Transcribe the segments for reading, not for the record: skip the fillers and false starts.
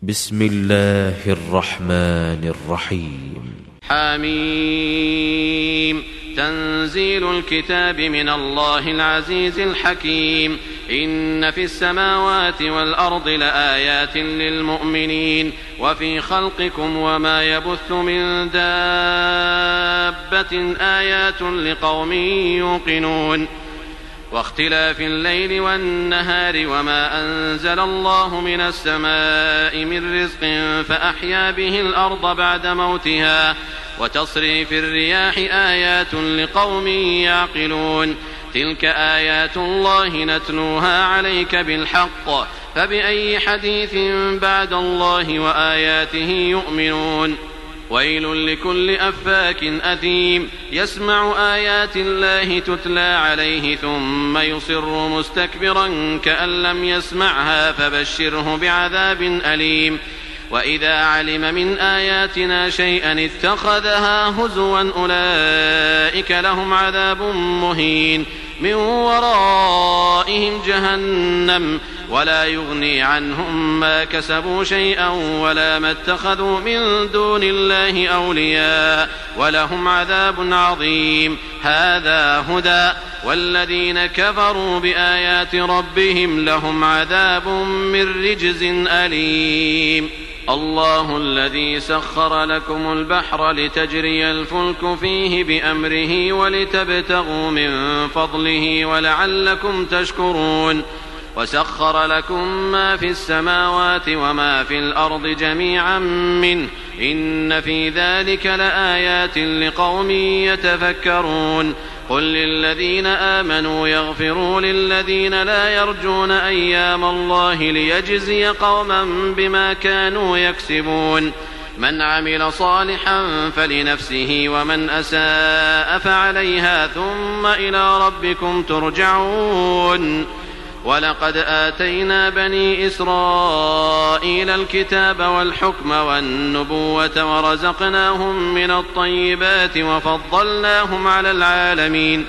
بسم الله الرحمن الرحيم. حميم. تنزيل الكتاب من الله العزيز الحكيم. إن في السماوات والأرض لآيات للمؤمنين وفي خلقكم وما يبث من دابة آيات لقوم يوقنون. واختلاف الليل والنهار وما أنزل الله من السماء من رزق فأحيا به الأرض بعد موتها وتصريف الرياح آيات لقوم يعقلون. تلك آيات الله نتلوها عليك بالحق فبأي حديث بعد الله وآياته يؤمنون. ويل لكل أفاك أثيم يسمع آيات الله تتلى عليه ثم يصر مستكبرا كأن لم يسمعها فبشره بعذاب أليم. وإذا علم من آياتنا شيئا اتخذها هزوا أولئك لهم عذاب مهين من ورائهم جهنم ولا يغني عنهم ما كسبوا شيئا ولا ما اتخذوا من دون الله أولياء ولهم عذاب عظيم. هذا هدى والذين كفروا بآيات ربهم لهم عذاب من رجز أليم. الله الذي سخر لكم البحر لتجري الفلك فيه بأمره ولتبتغوا من فضله ولعلكم تشكرون. وسخر لكم ما في السماوات وما في الأرض جميعا منه إن في ذلك لآيات لقوم يتفكرون. قل للذين آمنوا يغفروا للذين لا يرجون أيام الله ليجزي قوما بما كانوا يكسبون. من عمل صالحا فلنفسه ومن أساء فعليها ثم إلى ربكم ترجعون. ولقد آتينا بني إسرائيل الكتاب والحكم والنبوة ورزقناهم من الطيبات وفضلناهم على العالمين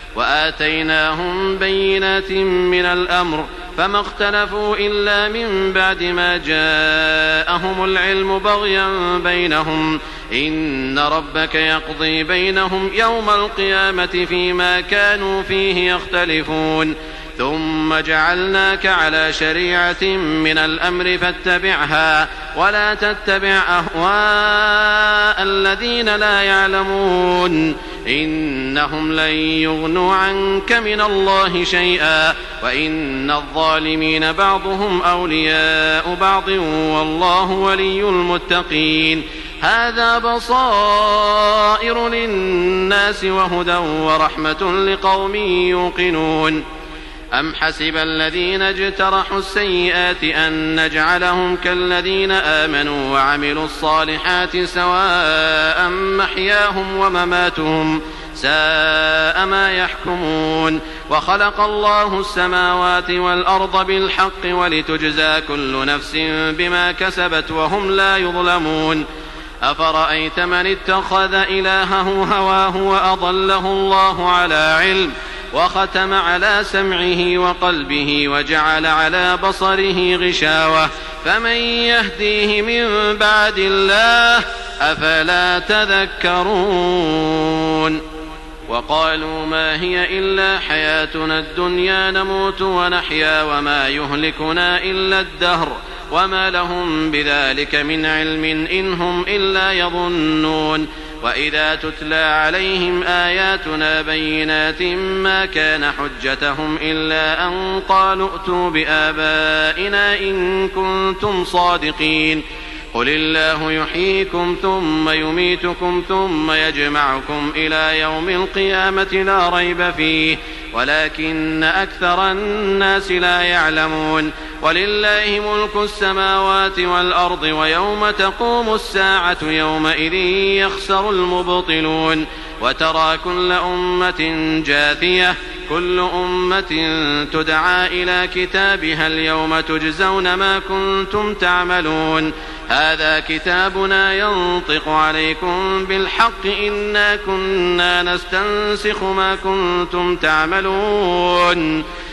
وآتيناهم بينات من الأمر فما اختلفوا إلا من بعد ما جاءهم العلم بغيا بينهم إن ربك يقضي بينهم يوم القيامة فيما كانوا فيه يختلفون. ثم جعلناك على شريعة من الأمر فاتبعها ولا تتبع أهواء الذين لا يعلمون إنهم لن يغنوا عنك من الله شيئا وإن الظالمين بعضهم أولياء بعض والله ولي المتقين. هذا بصائر للناس وهدى ورحمة لقوم يوقنون. أم حسب الذين اجترحوا السيئات أن نجعلهم كالذين آمنوا وعملوا الصالحات سواء محياهم ومماتهم ساء ما يحكمون. وخلق الله السماوات والأرض بالحق ولتجزى كل نفس بما كسبت وهم لا يظلمون. أفرأيت من اتخذ إلهه هواه وأضله الله على علم وختم على سمعه وقلبه وجعل على بصره غشاوة فمن يهديه من بعد الله أفلا تذكرون. وقالوا ما هي إلا حياتنا الدنيا نموت ونحيا وما يهلكنا إلا الدهر وما لهم بذلك من علم إن هم إلا يظنون. وإذا تتلى عليهم آياتنا بينات ما كان حجتهم إلا أن قالوا ائتوا بآبائنا إن كنتم صادقين. قل الله يحييكم ثم يميتكم ثم يجمعكم إلى يوم القيامة لا ريب فيه ولكن أكثر الناس لا يعلمون. ولله ملك السماوات والأرض ويوم تقوم الساعة يومئذ يخسر المبطلون. وترى كل أمة جاثية كل أمة تدعى إلى كتابها اليوم تجزون ما كنتم تعملون. هذا كتابنا ينطق عليكم بالحق إنا كنا نستنسخ ما كنتم تعملون.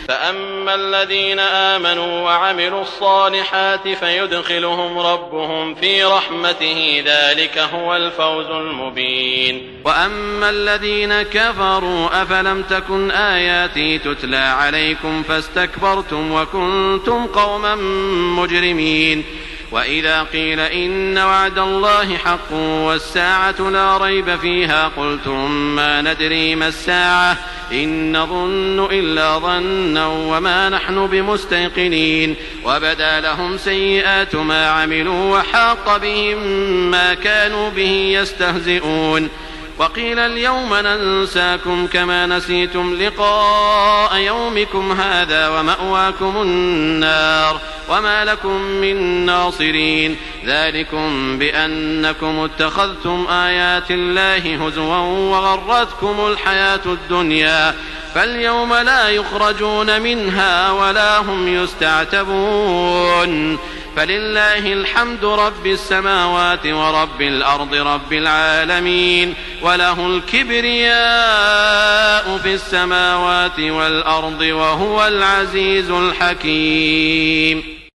فأما الذين آمنوا وعملوا الصالحات فيدخلهم ربهم في رحمته ذلك هو الفوز المبين. وأما الذين كفروا أفلم تكن آياتي تتلى عليكم فاستكبرتم وكنتم قوما مجرمين. وإذا قيل إن وعد الله حق والساعة لا ريب فيها قلتم ما ندري ما الساعة إن نظن إلا ظنا وما نحن بمستيقنين. وبدا لهم سيئات ما عملوا وحاق بهم ما كانوا به يستهزئون. وقيل اليوم ننساكم كما نسيتم لقاء يومكم هذا ومأواكم النار وما لكم من ناصرين. ذلكم بأنكم اتخذتم آيات الله هزوا وغرتكم الحياة الدنيا فاليوم لا يخرجون منها ولا هم يستعتبون. فلله الحمد رب السماوات ورب الأرض رب العالمين وله الكبرياء في السماوات والأرض وهو العزيز الحكيم.